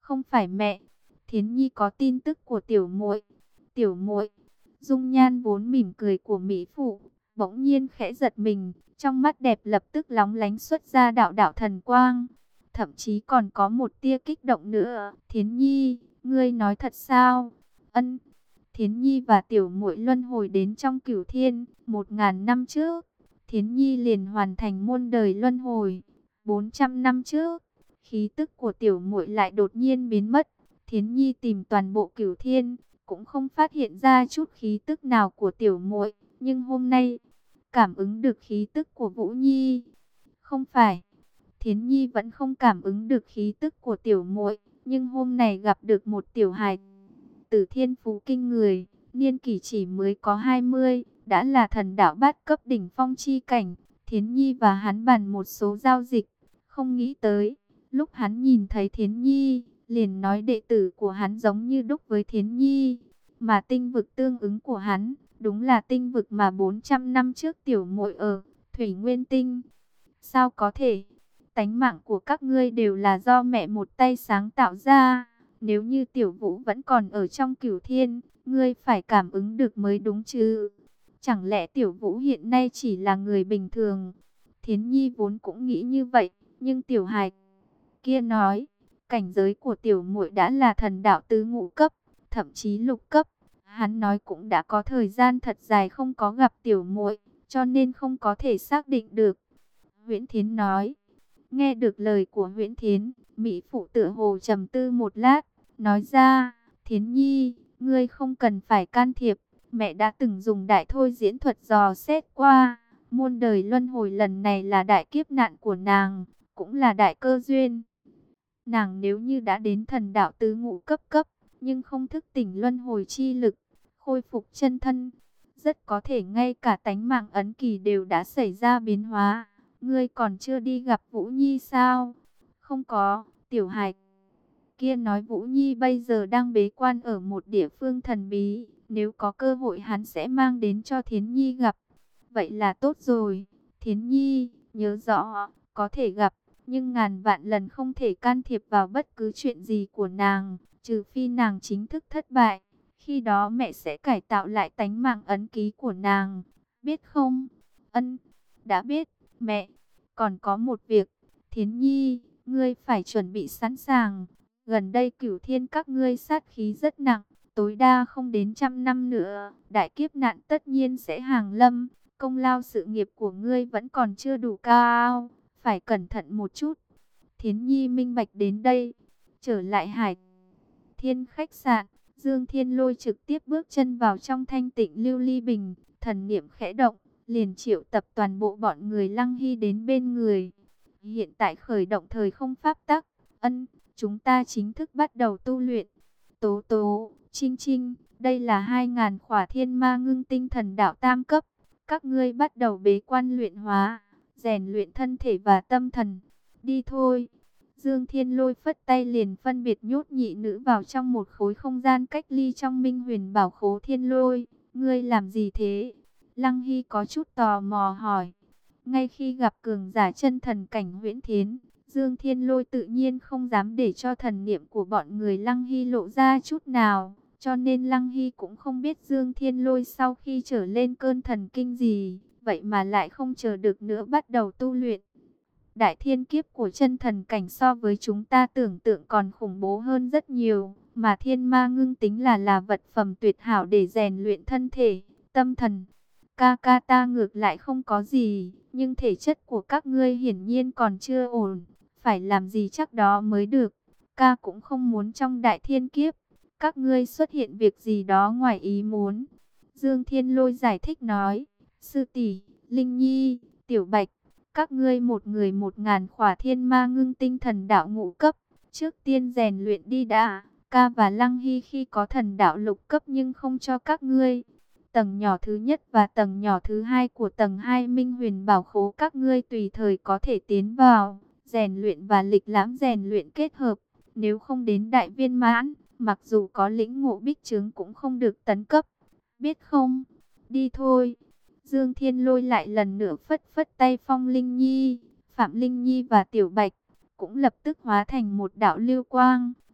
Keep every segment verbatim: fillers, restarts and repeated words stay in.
Không phải mẹ, Thiến Nhi có tin tức của tiểu muội. Tiểu muội? Dung nhan vốn mỉm cười của mỹ phụ bỗng nhiên khẽ giật mình, trong mắt đẹp lập tức lóng lánh xuất ra đạo đạo thần quang, thậm chí còn có một tia kích động nữa. Thiến Nhi, ngươi nói thật sao? Ân. Thiến Nhi và tiểu muội luân hồi đến trong cửu thiên, một ngàn năm trước, Thiến Nhi liền hoàn thành muôn đời luân hồi. Bốn trăm năm trước, khí tức của tiểu muội lại đột nhiên biến mất. Thiến Nhi tìm toàn bộ cửu thiên, cũng không phát hiện ra chút khí tức nào của tiểu muội, nhưng hôm nay cảm ứng được khí tức của Vũ Nhi. Không phải, Thiến Nhi vẫn không cảm ứng được khí tức của tiểu muội, nhưng hôm nay gặp được một tiểu hài tử thiên phú kinh người, niên kỷ chỉ mới có hai mươi, đã là thần đạo bát cấp đỉnh phong chi cảnh. Thiến Nhi và hắn bàn một số giao dịch, không nghĩ tới, lúc hắn nhìn thấy Thiến Nhi, liền nói đệ tử của hắn giống như đúc với Thiến Nhi, mà tinh vực tương ứng của hắn, đúng là tinh vực mà bốn trăm năm trước tiểu muội ở, Thủy Nguyên Tinh. Sao có thể? Tánh mạng của các ngươi đều là do mẹ một tay sáng tạo ra. Nếu như tiểu vũ vẫn còn ở trong cửu thiên, ngươi phải cảm ứng được mới đúng chứ. Chẳng lẽ tiểu vũ hiện nay chỉ là người bình thường? Thiến Nhi vốn cũng nghĩ như vậy, nhưng tiểu hài kia nói, cảnh giới của tiểu muội đã là thần đạo tứ ngũ cấp, thậm chí lục cấp. Hắn nói cũng đã có thời gian thật dài không có gặp tiểu muội, cho nên không có thể xác định được. Huyễn Thiến nói. Nghe được lời của Huyễn Thiến, mỹ phụ tựa hồ trầm tư một lát, nói ra, Thiến Nhi, ngươi không cần phải can thiệp, mẹ đã từng dùng đại thôi diễn thuật dò xét qua, muôn đời luân hồi lần này là đại kiếp nạn của nàng, cũng là đại cơ duyên. Nàng nếu như đã đến thần đạo tứ ngũ cấp cấp, nhưng không thức tỉnh luân hồi chi lực, khôi phục chân thân, rất có thể ngay cả tánh mạng ấn kỳ đều đã xảy ra biến hóa. Ngươi còn chưa đi gặp Vũ Nhi sao? Không có, tiểu hài kia nói Vũ Nhi bây giờ đang bế quan ở một địa phương thần bí, nếu có cơ hội hắn sẽ mang đến cho Thiến Nhi gặp. Vậy là tốt rồi, Thiến Nhi, nhớ rõ, có thể gặp, nhưng ngàn vạn lần không thể can thiệp vào bất cứ chuyện gì của nàng, trừ phi nàng chính thức thất bại. Khi đó mẹ sẽ cải tạo lại tánh mạng ấn ký của nàng, biết không? Ân, đã biết, mẹ. Còn có một việc, Thiến Nhi, ngươi phải chuẩn bị sẵn sàng. Gần đây cửu thiên các ngươi sát khí rất nặng, tối đa không đến trăm năm nữa, đại kiếp nạn tất nhiên sẽ hàng lâm. Công lao sự nghiệp của ngươi vẫn còn chưa đủ cao, phải cẩn thận một chút. Thiến Nhi minh bạch đến đây, trở lại Hải Thiên khách sạn, Dương Thiên Lôi trực tiếp bước chân vào trong thanh tịnh lưu ly bình, thần niệm khẽ động, liền triệu tập toàn bộ bọn người Lăng Hy đến bên người. Hiện tại khởi động thời không pháp tắc, ân, chúng ta chính thức bắt đầu tu luyện. Tố tố, Trinh Trinh, đây là hai ngàn khỏa thiên ma ngưng tinh thần đạo tam cấp. Các ngươi bắt đầu bế quan luyện hóa, rèn luyện thân thể và tâm thần. Đi thôi. Dương Thiên Lôi phất tay liền phân biệt nhốt nhị nữ vào trong một khối không gian cách ly trong Minh Huyền Bảo Khố. Thiên Lôi, ngươi làm gì thế? Lăng Hy có chút tò mò hỏi. Ngay khi gặp cường giả chân thần cảnh Huyễn Thiến, Dương Thiên Lôi tự nhiên không dám để cho thần niệm của bọn người Lăng Hy lộ ra chút nào. Cho nên Lăng Hy cũng không biết Dương Thiên Lôi sau khi trở lên cơn thần kinh gì, vậy mà lại không chờ được nữa bắt đầu tu luyện. Đại thiên kiếp của chân thần cảnh so với chúng ta tưởng tượng còn khủng bố hơn rất nhiều, mà thiên ma ngưng tính là là vật phẩm tuyệt hảo để rèn luyện thân thể, tâm thần. Ca ca ta ngược lại không có gì, nhưng thể chất của các ngươi hiển nhiên còn chưa ổn, phải làm gì chắc đó mới được. Ca cũng không muốn trong đại thiên kiếp các ngươi xuất hiện việc gì đó ngoài ý muốn. Dương Thiên Lôi giải thích nói, sư tỷ, Linh Nhi, Tiểu Bạch, các ngươi một người một ngàn khỏa thiên ma ngưng tinh thần đạo ngũ cấp, trước tiên rèn luyện đi đã. Ca và Lăng Hy khi có thần đạo lục cấp nhưng không cho các ngươi. Tầng nhỏ thứ nhất và tầng nhỏ thứ hai của tầng hai Minh Huyền Bảo Khố các ngươi tùy thời có thể tiến vào, rèn luyện và lịch lãm rèn luyện kết hợp. Nếu không đến đại viên mãn, mặc dù có lĩnh ngộ bích trướng cũng không được tấn cấp. Biết không? Đi thôi. Dương Thiên Lôi lại lần nữa phất phất tay Phong Linh Nhi, Phạm Linh Nhi và Tiểu Bạch cũng lập tức hóa thành một đạo lưu quang,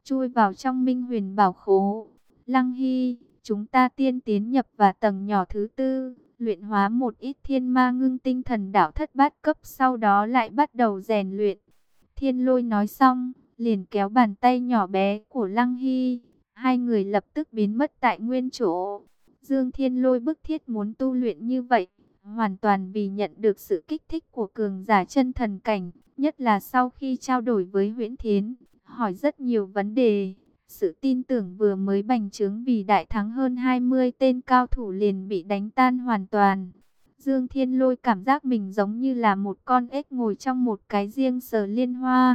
chui vào trong Minh Huyền Bảo Khố. Lăng Hy, chúng ta tiên tiến nhập vào tầng nhỏ thứ tư, luyện hóa một ít thiên ma ngưng tinh thần đạo thất bát cấp, sau đó lại bắt đầu rèn luyện. Thiên Lôi nói xong, liền kéo bàn tay nhỏ bé của Lăng Hy, hai người lập tức biến mất tại nguyên chỗ. Dương Thiên Lôi bức thiết muốn tu luyện như vậy, hoàn toàn vì nhận được sự kích thích của cường giả chân thần cảnh, nhất là sau khi trao đổi với Huyễn Thiến, hỏi rất nhiều vấn đề. Sự tin tưởng vừa mới bành trướng vì đại thắng hơn hai mươi tên cao thủ liền bị đánh tan hoàn toàn. Dương Thiên Lôi cảm giác mình giống như là một con ếch ngồi trong một cái giếng sờ liên hoa.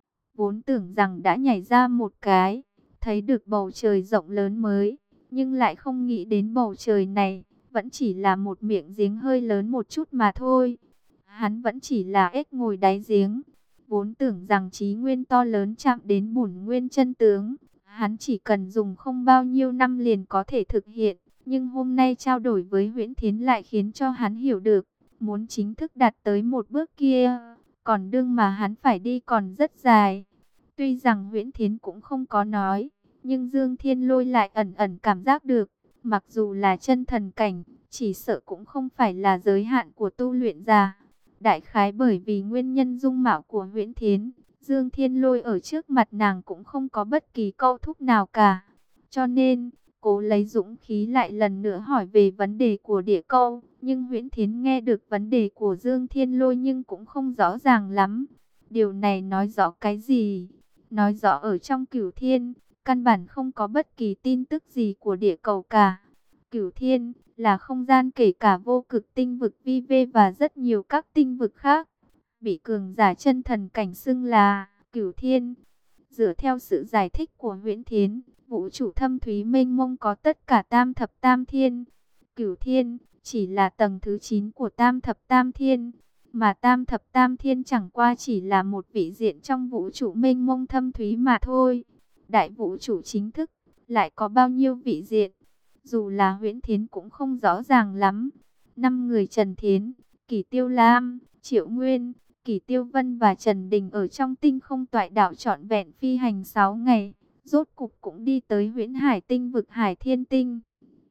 Vốn tưởng rằng đã nhảy ra một cái, thấy được bầu trời rộng lớn mới, nhưng lại không nghĩ đến bầu trời này vẫn chỉ là một miệng giếng hơi lớn một chút mà thôi. Hắn vẫn chỉ là ếch ngồi đáy giếng. Vốn tưởng rằng chí nguyên to lớn chạm đến bổn nguyên chân tướng, hắn chỉ cần dùng không bao nhiêu năm liền có thể thực hiện. Nhưng hôm nay trao đổi với Huyễn Thiến lại khiến cho hắn hiểu được, muốn chính thức đạt tới một bước kia, còn đường mà hắn phải đi còn rất dài. Tuy rằng Huyễn Thiến cũng không có nói, nhưng Dương Thiên Lôi lại ẩn ẩn cảm giác được, mặc dù là chân thần cảnh, chỉ sợ cũng không phải là giới hạn của tu luyện giả. Đại khái bởi vì nguyên nhân dung mạo của Huyễn Thiến, Dương Thiên Lôi ở trước mặt nàng cũng không có bất kỳ câu thúc nào cả. Cho nên, cố lấy dũng khí lại lần nữa hỏi về vấn đề của Địa Câu. Nhưng Huyễn Thiến nghe được vấn đề của Dương Thiên Lôi nhưng cũng không rõ ràng lắm. Điều này nói rõ cái gì? Nói rõ ở trong Cửu Thiên, căn bản không có bất kỳ tin tức gì của Địa Cầu cả. Cửu Thiên là không gian kể cả vô cực tinh vực vi vê và rất nhiều các tinh vực khác, bị cường giả chân thần cảnh xưng là Cửu Thiên. Dựa theo sự giải thích của Huyễn Thiến, vũ trụ thâm thúy mênh mông có tất cả tam thập tam thiên. Cửu Thiên chỉ là tầng thứ chín của tam thập tam thiên, mà tam thập tam thiên chẳng qua chỉ là một vị diện trong vũ trụ mênh mông thâm thúy mà thôi. Đại vũ trụ chính thức lại có bao nhiêu vị diện, dù là Huyễn Thiến cũng không rõ ràng lắm. Năm người Trần Thiến, Kỷ Tiêu Lam, Triệu Nguyên, Kỷ Tiêu Vân và Trần Đình ở trong tinh không toại đảo trọn vẹn phi hành sáu ngày, rốt cục cũng đi tới Huyễn Hải tinh vực Hải Thiên Tinh.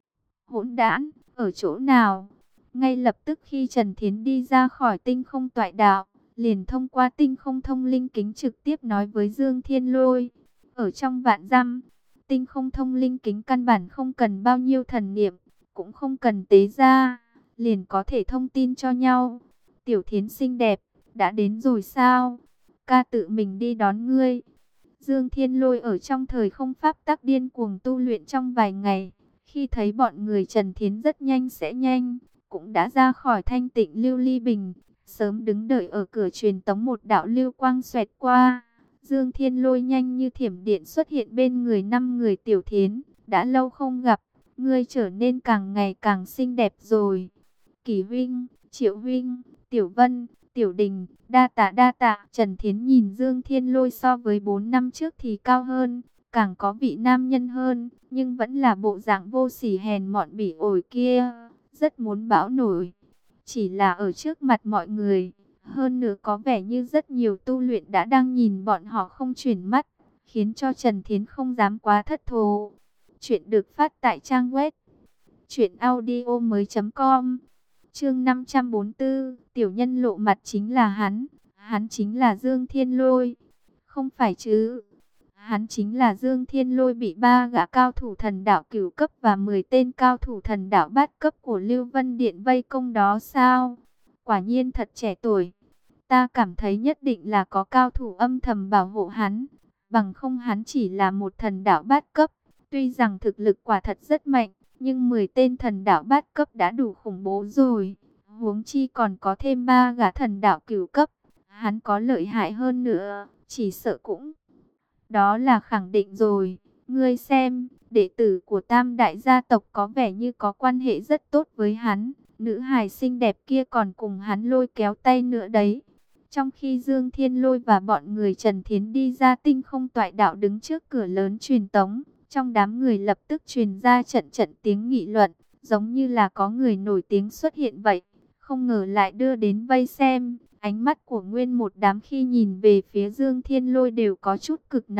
Hỗn đản, ở chỗ nào? Ngay lập tức khi Trần Thiến đi ra khỏi tinh không toại đảo, liền thông qua tinh không thông linh kính trực tiếp nói với Dương Thiên Lôi. Ở trong vạn dặm, tinh không thông linh kính căn bản không cần bao nhiêu thần niệm, cũng không cần tế ra, liền có thể thông tin cho nhau. Tiểu Thiến xinh đẹp, đã đến rồi sao? Ca tự mình đi đón ngươi. Dương Thiên Lôi ở trong thời không pháp tắc điên cuồng tu luyện trong vài ngày, khi thấy bọn người Trần Thiến rất nhanh sẽ nhanh, cũng đã ra khỏi thanh tịnh lưu ly bình, sớm đứng đợi ở cửa truyền tống một đạo lưu quang xoẹt qua. Dương Thiên Lôi nhanh như thiểm điện xuất hiện bên người năm người Tiểu Thiến, đã lâu không gặp, ngươi trở nên càng ngày càng xinh đẹp rồi. Kỳ huynh, Triệu huynh, Tiểu Vân, Tiểu Đình, đa tạ đa tạ. Trần Thiến nhìn Dương Thiên Lôi so với bốn năm trước thì cao hơn, càng có vị nam nhân hơn, nhưng vẫn là bộ dạng vô sỉ hèn mọn bỉ ổi kia, rất muốn bão nổi. Chỉ là ở trước mặt mọi người, hơn nữa có vẻ như rất nhiều tu luyện đã đang nhìn bọn họ không chuyển mắt, khiến cho Trần Thiến không dám quá thất thố. Chuyện được phát tại trang web truyện audio mới chấm com. Chương năm trăm bốn mươi tư, tiểu nhân lộ mặt chính là hắn, hắn chính là Dương Thiên Lôi. Không phải chứ? Hắn chính là Dương Thiên Lôi bị ba gã cao thủ thần đạo cửu cấp và mười tên cao thủ thần đạo bát cấp của Lưu Vân Điện vây công đó sao? Quả nhiên thật trẻ tuổi. Ta cảm thấy nhất định là có cao thủ âm thầm bảo hộ hắn, bằng không hắn chỉ là một thần đạo bát cấp. Tuy rằng thực lực quả thật rất mạnh, nhưng mười tên thần đạo bát cấp đã đủ khủng bố rồi. Huống chi còn có thêm ba gã thần đạo cửu cấp. Hắn có lợi hại hơn nữa, chỉ sợ cũng... Đó là khẳng định rồi. Ngươi xem, đệ tử của Tam Đại gia tộc có vẻ như có quan hệ rất tốt với hắn. Nữ hài xinh đẹp kia còn cùng hắn lôi kéo tay nữa đấy. Trong khi Dương Thiên Lôi và bọn người Trần Thiến đi ra tinh không toại đạo đứng trước cửa lớn truyền tống, trong đám người lập tức truyền ra trận trận tiếng nghị luận, giống như là có người nổi tiếng xuất hiện vậy. Không ngờ lại đưa đến vây xem. Ánh mắt của nguyên một đám khi nhìn về phía Dương Thiên Lôi đều có chút cực nóng.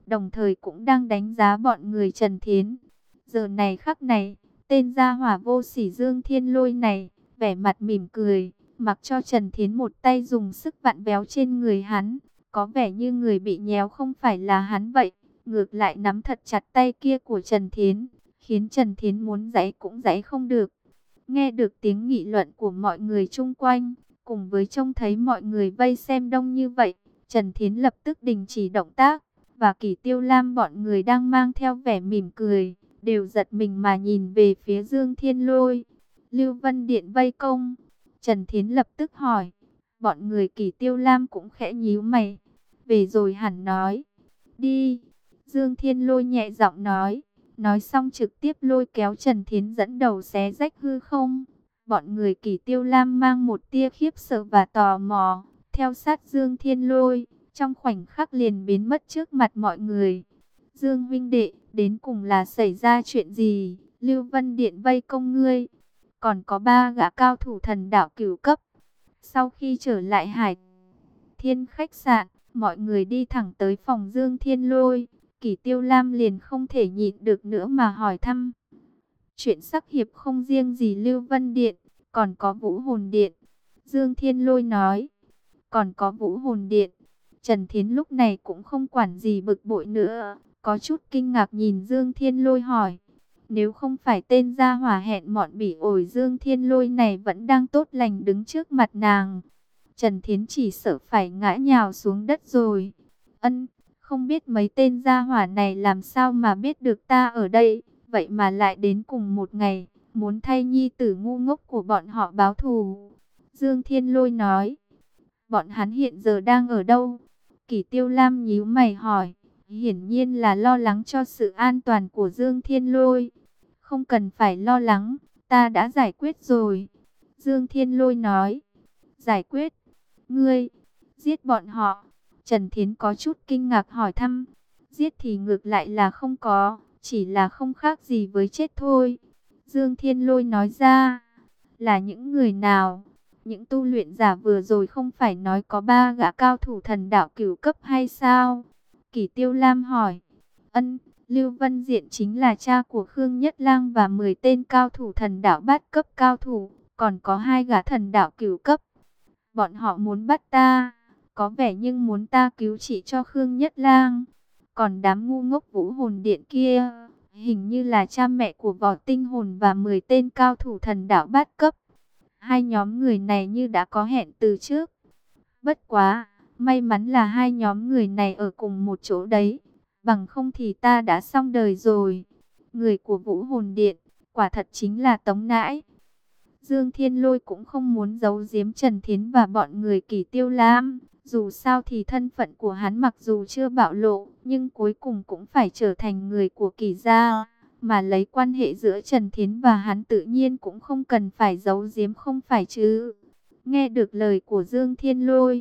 đồng thời cũng đang đánh giá bọn người Trần Thiến. Giờ này khắc này, tên gia hỏa vô sỉ Dương Thiên Lôi này, vẻ mặt mỉm cười, mặc cho Trần Thiến một tay dùng sức vặn véo trên người hắn, có vẻ như người bị nhéo không phải là hắn vậy, ngược lại nắm thật chặt tay kia của Trần Thiến, khiến Trần Thiến muốn giãy cũng giãy không được. Nghe được tiếng nghị luận của mọi người chung quanh, cùng với trông thấy mọi người vây xem đông như vậy, Trần Thiến lập tức đình chỉ động tác, và Kỷ Tiêu Lam bọn người đang mang theo vẻ mỉm cười, đều giật mình mà nhìn về phía Dương Thiên Lôi. Lưu Vân Điện vây công, Trần Thiến lập tức hỏi, bọn người Kỷ Tiêu Lam cũng khẽ nhíu mày, về rồi hẳn nói, đi. Dương Thiên Lôi nhẹ giọng nói, nói xong trực tiếp lôi kéo Trần Thiến dẫn đầu xé rách hư không. Bọn người Kỷ Tiêu Lam mang một tia khiếp sợ và tò mò, theo sát Dương Thiên Lôi, trong khoảnh khắc liền biến mất trước mặt mọi người. Dương huynh đệ, đến cùng là xảy ra chuyện gì? Lưu Vân Điện vây công ngươi, còn có ba gã cao thủ thần đạo cửu cấp. Sau khi trở lại Hải Thiên khách sạn, mọi người đi thẳng tới phòng Dương Thiên Lôi. Kỷ Tiêu Lam liền không thể nhịn được nữa mà hỏi thăm. Chuyện sắc hiệp không riêng gì Lưu Vân Điện, còn có Vũ Hồn Điện. Dương Thiên Lôi nói, còn có Vũ Hồn Điện. Trần Thiến lúc này cũng không quản gì bực bội nữa, có chút kinh ngạc nhìn Dương Thiên Lôi hỏi. Nếu không phải tên gia hỏa hẹn mọn bỉ ổi Dương Thiên Lôi này vẫn đang tốt lành đứng trước mặt nàng, Trần Thiến chỉ sợ phải ngã nhào xuống đất rồi. Ân, không biết mấy tên gia hỏa này làm sao mà biết được ta ở đây, vậy mà lại đến cùng một ngày, muốn thay nhi tử ngu ngốc của bọn họ báo thù. Dương Thiên Lôi nói, bọn hắn hiện giờ đang ở đâu? Kỷ Tiêu Lam nhíu mày hỏi, hiển nhiên là lo lắng cho sự an toàn của Dương Thiên Lôi. Không cần phải lo lắng, ta đã giải quyết rồi. Dương Thiên Lôi nói, giải quyết? Ngươi, giết bọn họ? Trần Thiến có chút kinh ngạc hỏi thăm. Giết thì ngược lại là không có, chỉ là không khác gì với chết thôi. Dương Thiên Lôi nói ra, là những người nào? Những tu luyện giả vừa rồi không phải nói có ba gã cao thủ thần đạo cửu cấp hay sao? Kỷ Tiêu Lam hỏi. Ân, Lưu Vân Diện chính là cha của Khương Nhất Lang và mười tên cao thủ thần đạo bát cấp cao thủ, còn có hai gã thần đạo cửu cấp. Bọn họ muốn bắt ta, có vẻ nhưng muốn ta cứu trị cho Khương Nhất Lang. Còn đám ngu ngốc Vũ Hồn Điện kia, hình như là cha mẹ của Võ Tinh Hồn và mười tên cao thủ thần đạo bát cấp. Hai nhóm người này như đã có hẹn từ trước. Bất quá, may mắn là hai nhóm người này ở cùng một chỗ đấy, bằng không thì ta đã xong đời rồi. Người của Vũ Hồn Điện, quả thật chính là Tống Nãi. Dương Thiên Lôi cũng không muốn giấu giếm Trần Thiến và bọn người Kỷ Tiêu Lam. Dù sao thì thân phận của hắn mặc dù chưa bạo lộ, nhưng cuối cùng cũng phải trở thành người của Kỷ gia. Mà lấy quan hệ giữa Trần Thiến và hắn tự nhiên cũng không cần phải giấu giếm không phải chứ. Nghe được lời của Dương Thiên Lôi,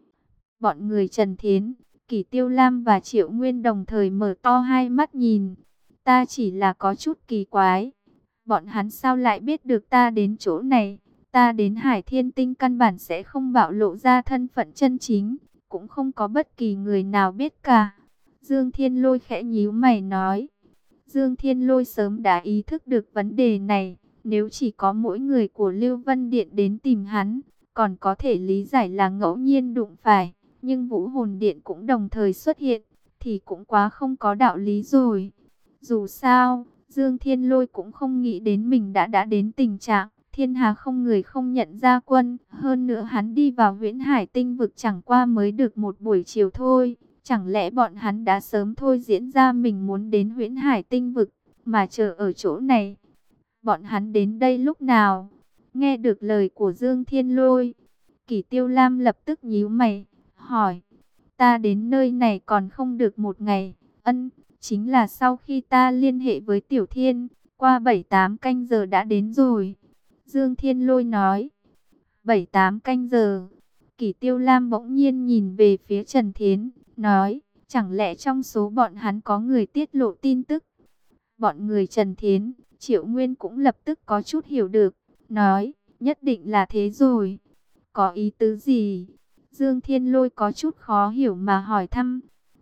bọn người Trần Thiến, Kỷ Tiêu Lam và Triệu Nguyên đồng thời mở to hai mắt nhìn. Ta chỉ là có chút kỳ quái, bọn hắn sao lại biết được ta đến chỗ này? Ta đến Hải Thiên Tinh căn bản sẽ không bạo lộ ra thân phận chân chính, cũng không có bất kỳ người nào biết cả. Dương Thiên Lôi khẽ nhíu mày nói. Dương Thiên Lôi sớm đã ý thức được vấn đề này, nếu chỉ có mỗi người của Lưu Vân Điện đến tìm hắn, còn có thể lý giải là ngẫu nhiên đụng phải, nhưng Vũ Hồn Điện cũng đồng thời xuất hiện, thì cũng quá không có đạo lý rồi. Dù sao, Dương Thiên Lôi cũng không nghĩ đến mình đã đã đến tình trạng thiên hà không người không nhận ra quân. Hơn nữa hắn đi vào Huyễn Hải Tinh vực chẳng qua mới được một buổi chiều thôi. Chẳng lẽ bọn hắn đã sớm thôi diễn ra mình muốn đến Huyễn Hải Tinh vực, mà chờ ở chỗ này? Bọn hắn đến đây lúc nào? Nghe được lời của Dương Thiên Lôi, Kỷ Tiêu Lam lập tức nhíu mày, hỏi. Ta đến nơi này còn không được một ngày. Ân, chính là sau khi ta liên hệ với Tiểu Thiên, qua bảy tám canh giờ đã đến rồi. Dương Thiên Lôi nói. bảy tám canh giờ. Kỷ Tiêu Lam bỗng nhiên nhìn về phía Trần Thiến, nói, chẳng lẽ trong số bọn hắn có người tiết lộ tin tức? Bọn người Trần Thiến, Triệu Nguyên cũng lập tức có chút hiểu được, nói, nhất định là thế rồi. Có ý tứ gì? Dương Thiên Lôi có chút khó hiểu mà hỏi thăm.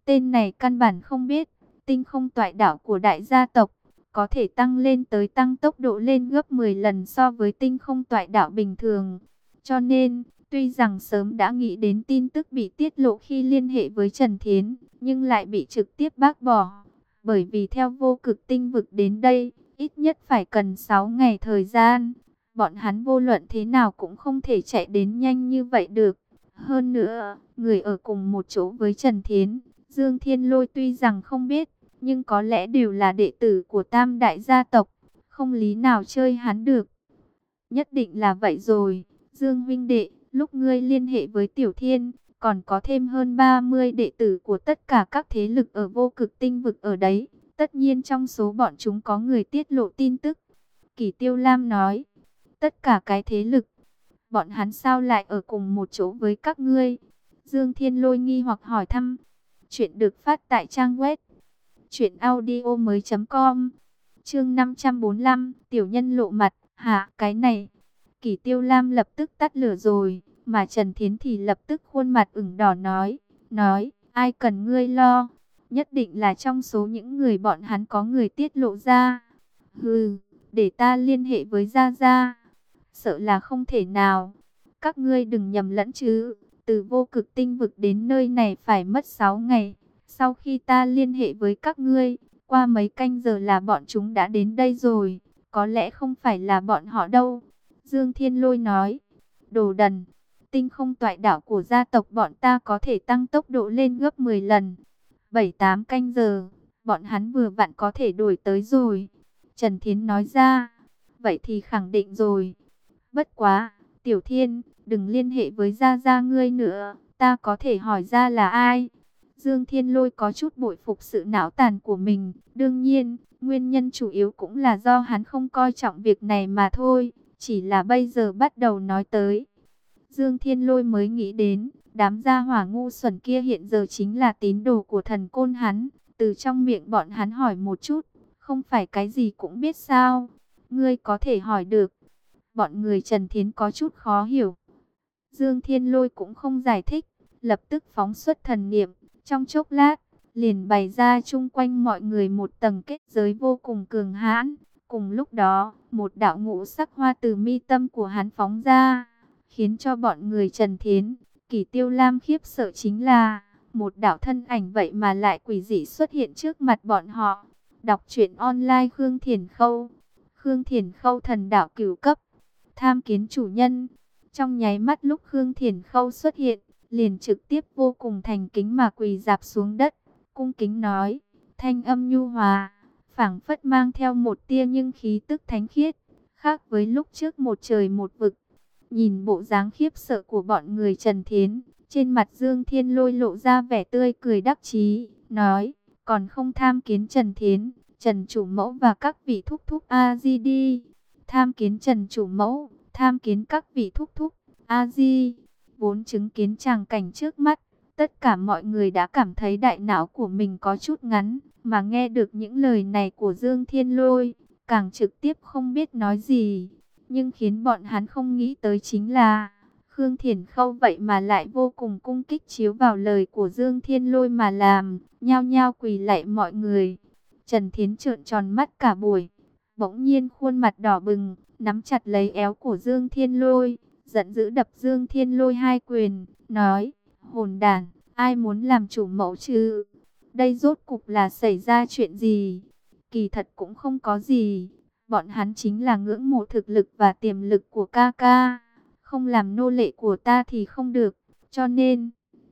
Tên này căn bản không biết, tinh không toại đảo của đại gia tộc có thể tăng lên tới tăng tốc độ lên gấp mười lần so với tinh không toại đảo bình thường. Cho nên, tuy rằng sớm đã nghĩ đến tin tức bị tiết lộ khi liên hệ với Trần Thiến, nhưng lại bị trực tiếp bác bỏ. Bởi vì theo vô cực tinh vực đến đây, ít nhất phải cần sáu ngày thời gian. Bọn hắn vô luận thế nào cũng không thể chạy đến nhanh như vậy được. Hơn nữa, người ở cùng một chỗ với Trần Thiến, Dương Thiên Lôi tuy rằng không biết, nhưng có lẽ đều là đệ tử của tam đại gia tộc, không lý nào chơi hắn được. Nhất định là vậy rồi, Dương huynh đệ, lúc ngươi liên hệ với Tiểu Thiên, còn có thêm hơn ba mươi đệ tử của tất cả các thế lực ở vô cực tinh vực ở đấy. Tất nhiên trong số bọn chúng có người tiết lộ tin tức. Kỷ Tiêu Lam nói, tất cả cái thế lực, bọn hắn sao lại ở cùng một chỗ với các ngươi? Dương Thiên Lôi nghi hoặc hỏi thăm. Chuyện được phát tại trang web truyện audio mới chấm com. Chương năm trăm bốn mươi lăm, tiểu nhân lộ mặt. Hả, cái này? Kỷ Tiêu Lam lập tức tắt lửa rồi, mà Trần Thiến thì lập tức khuôn mặt ửng đỏ nói, nói, ai cần ngươi lo, nhất định là trong số những người bọn hắn có người tiết lộ ra. Hừ, để ta liên hệ với Gia Gia. Sợ là không thể nào. Các ngươi đừng nhầm lẫn chứ, từ vô cực tinh vực đến nơi này phải mất sáu ngày. Sau khi ta liên hệ với các ngươi, qua mấy canh giờ là bọn chúng đã đến đây rồi. Có lẽ không phải là bọn họ đâu. Dương Thiên Lôi nói, đồ đần, tinh không toại đảo của gia tộc bọn ta có thể tăng tốc độ lên gấp mười lần. bảy tám canh giờ, bọn hắn vừa vặn có thể đuổi tới rồi. Trần Thiến nói ra, vậy thì khẳng định rồi. Bất quá, Tiểu Thiên, đừng liên hệ với Gia Gia ngươi nữa, ta có thể hỏi ra là ai. Dương Thiên Lôi có chút bội phục sự não tàn của mình, đương nhiên, nguyên nhân chủ yếu cũng là do hắn không coi trọng việc này mà thôi, chỉ là bây giờ bắt đầu nói tới. Dương Thiên Lôi mới nghĩ đến, đám gia hỏa ngu xuẩn kia hiện giờ chính là tín đồ của thần côn hắn, từ trong miệng bọn hắn hỏi một chút, không phải cái gì cũng biết sao, ngươi có thể hỏi được. Bọn người Trần Thiến có chút khó hiểu. Dương Thiên Lôi cũng không giải thích, lập tức phóng xuất thần niệm, trong chốc lát, liền bày ra chung quanh mọi người một tầng kết giới vô cùng cường hãn. Cùng lúc đó, một đạo ngũ sắc hoa từ mi tâm của hắn phóng ra, khiến cho bọn người Trần Thiến, Kỷ Tiêu Lam khiếp sợ chính là, một đạo thân ảnh vậy mà lại quỷ dị xuất hiện trước mặt bọn họ. Đọc truyện online Khương Thiền Khâu. Khương Thiền Khâu thần đạo cửu cấp. Tham kiến chủ nhân. Trong nháy mắt lúc Khương Thiền Khâu xuất hiện, liền trực tiếp vô cùng thành kính mà quỳ dạp xuống đất, cung kính nói, thanh âm nhu hòa, phảng phất mang theo một tia nhưng khí tức thánh khiết, khác với lúc trước một trời một vực. Nhìn bộ dáng khiếp sợ của bọn người Trần Thiến, trên mặt Dương Thiên Lôi lộ ra vẻ tươi cười đắc chí, nói, còn không tham kiến Trần Thiến, Trần Chủ Mẫu và các vị thúc thúc A-di đi. Tham kiến Trần Chủ Mẫu, tham kiến các vị thúc thúc A-di. Vốn chứng kiến tràng cảnh trước mắt, tất cả mọi người đã cảm thấy đại não của mình có chút ngắn, mà nghe được những lời này của Dương Thiên Lôi, càng trực tiếp không biết nói gì. Nhưng khiến bọn hắn không nghĩ tới chính là, Khương Thiền Khâu vậy mà lại vô cùng cung kích chiếu vào lời của Dương Thiên Lôi mà làm, nhao nhao quỳ lạy mọi người. Trần Thiến trợn tròn mắt cả buổi, bỗng nhiên khuôn mặt đỏ bừng, nắm chặt lấy eo của Dương Thiên Lôi, giận dữ đập Dương Thiên Lôi hai quyền, nói, hồn đàn, ai muốn làm chủ mẫu chứ? Đây rốt cục là xảy ra chuyện gì? Kỳ thật cũng không có gì, bọn hắn chính là ngưỡng mộ thực lực và tiềm lực của ca ca, không làm nô lệ của ta thì không được, cho nên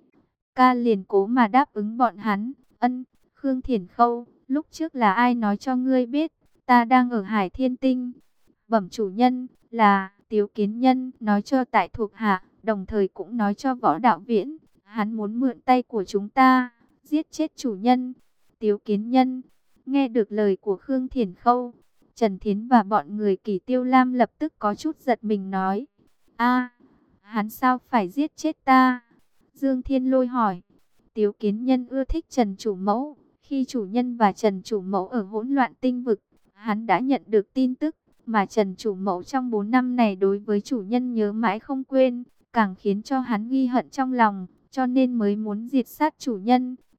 ca liền cố mà đáp ứng bọn hắn. Ân, Khương Thiền Khâu, lúc trước là ai nói cho ngươi biết, ta đang ở Hải Thiên Tinh? Bẩm chủ nhân, là Tiếu Kiến Nhân nói cho tại thuộc hạ, đồng thời cũng nói cho Võ Đạo Viễn, hắn muốn mượn tay của chúng ta, giết chết chủ nhân. Tiếu Kiến Nhân, nghe được lời của Khương Thiền Khâu, Trần Thiến và bọn người Kỷ Tiêu Lam lập tức có chút giật mình nói, a, hắn sao phải giết chết ta? Dương Thiên Lôi hỏi, Tiếu Kiến Nhân ưa thích Trần Chủ Mẫu, khi chủ nhân và Trần Chủ Mẫu ở hỗn loạn tinh vực, hắn đã nhận được tin tức, mà Trần Chủ Mẫu trong bốn năm này đối với chủ nhân nhớ mãi không quên, càng khiến cho hắn ghi hận trong lòng, cho nên mới muốn diệt sát chủ nhân,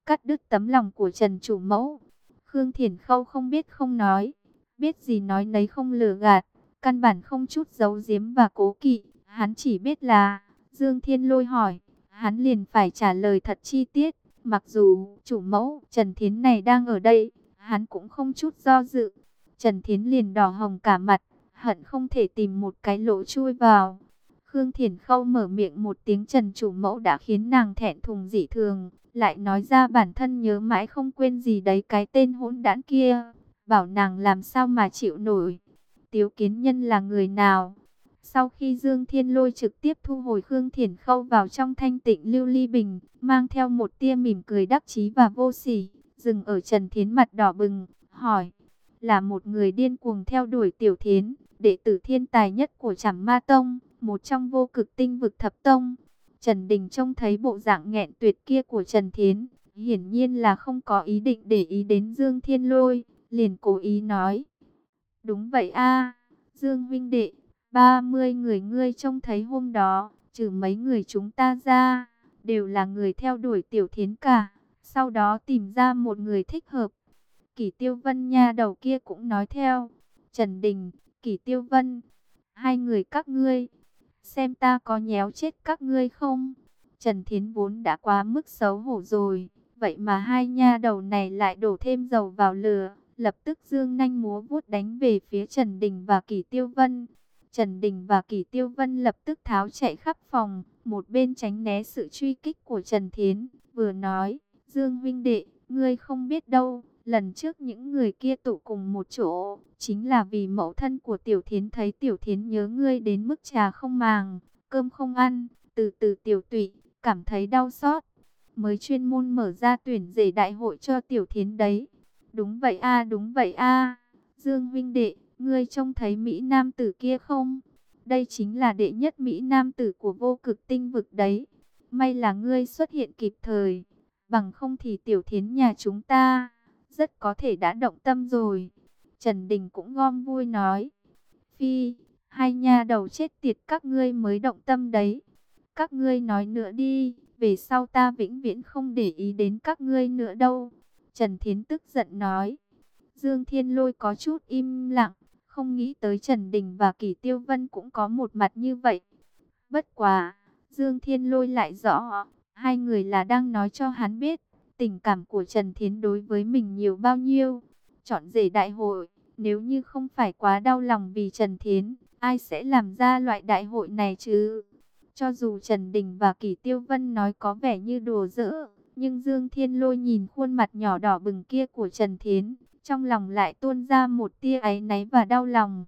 cắt đứt tấm lòng của Trần chủ mẫu. Khương Thiển Khâu không biết không nói, biết gì nói nấy không lừa gạt, căn bản không chút giấu giếm và cố kỵ. Hắn chỉ biết là Dương Thiên Lôi hỏi, hắn liền phải trả lời thật chi tiết. Mặc dù chủ mẫu Trần Thiến này đang ở đây, hắn cũng không chút do dự. Trần Thiến liền đỏ hồng cả mặt, hận không thể tìm một cái lỗ chui vào. Khương Thiển Khâu mở miệng một tiếng Trần chủ mẫu đã khiến nàng thẹn thùng dị thường, lại nói ra bản thân nhớ mãi không quên gì đấy cái tên hỗn đản kia, bảo nàng làm sao mà chịu nổi. Tiếu Kiến Nhân là người nào? Sau khi Dương Thiên Lôi trực tiếp thu hồi Khương Thiển Khâu vào trong thanh tịnh lưu ly bình, mang theo một tia mỉm cười đắc chí và vô sỉ, dừng ở Trần Thiến mặt đỏ bừng, hỏi, là một người điên cuồng theo đuổi Tiểu Thiến, đệ tử thiên tài nhất của Trảm Ma Tông, một trong vô cực tinh vực thập tông. Trần Đình trông thấy bộ dạng nghẹn tuyệt kia của Trần Thiến, hiển nhiên là không có ý định để ý đến Dương Thiên Lôi, liền cố ý nói, đúng vậy a, Dương huynh đệ, ba mươi người ngươi trông thấy hôm đó, trừ mấy người chúng ta ra, đều là người theo đuổi Tiểu Thiến cả. Sau đó tìm ra một người thích hợp. Kỷ Tiêu Vân nha đầu kia cũng nói theo. Trần Đình, Kỷ Tiêu Vân, hai người các ngươi, xem ta có nhéo chết các ngươi không? Trần Thiến vốn đã quá mức xấu hổ rồi, vậy mà hai nha đầu này lại đổ thêm dầu vào lửa, lập tức dương nanh múa vuốt đánh về phía Trần Đình và Kỷ Tiêu Vân. Trần Đình và Kỷ Tiêu Vân lập tức tháo chạy khắp phòng, một bên tránh né sự truy kích của Trần Thiến, vừa nói, Dương huynh đệ, ngươi không biết đâu, lần trước những người kia tụ cùng một chỗ, chính là vì mẫu thân của Tiểu Thiến thấy Tiểu Thiến nhớ ngươi đến mức trà không màng, cơm không ăn, từ từ tiểu tụy, cảm thấy đau xót, mới chuyên môn mở ra tuyển rể đại hội cho Tiểu Thiến đấy. Đúng vậy a, đúng vậy a, Dương huynh đệ, ngươi trông thấy Mỹ Nam tử kia không? Đây chính là đệ nhất Mỹ Nam tử của vô cực tinh vực đấy. May là ngươi xuất hiện kịp thời, bằng không thì Tiểu Thiến nhà chúng ta rất có thể đã động tâm rồi. Trần Đình cũng gom vui nói, phi, hai nha đầu chết tiệt các ngươi mới động tâm đấy. Các ngươi nói nữa đi, về sau ta vĩnh viễn không để ý đến các ngươi nữa đâu. Trần Thiến tức giận nói. Dương Thiên Lôi có chút im lặng, không nghĩ tới Trần Đình và Kỷ Tiêu Vân cũng có một mặt như vậy. Bất quá, Dương Thiên Lôi lại rõ, hai người là đang nói cho hắn biết, tình cảm của Trần Thiến đối với mình nhiều bao nhiêu. Chọn rể đại hội, nếu như không phải quá đau lòng vì Trần Thiến, ai sẽ làm ra loại đại hội này chứ? Cho dù Trần Đình và Kỷ Tiêu Vân nói có vẻ như đùa giỡn, nhưng Dương Thiên Lôi nhìn khuôn mặt nhỏ đỏ bừng kia của Trần Thiến, trong lòng lại tuôn ra một tia áy náy và đau lòng.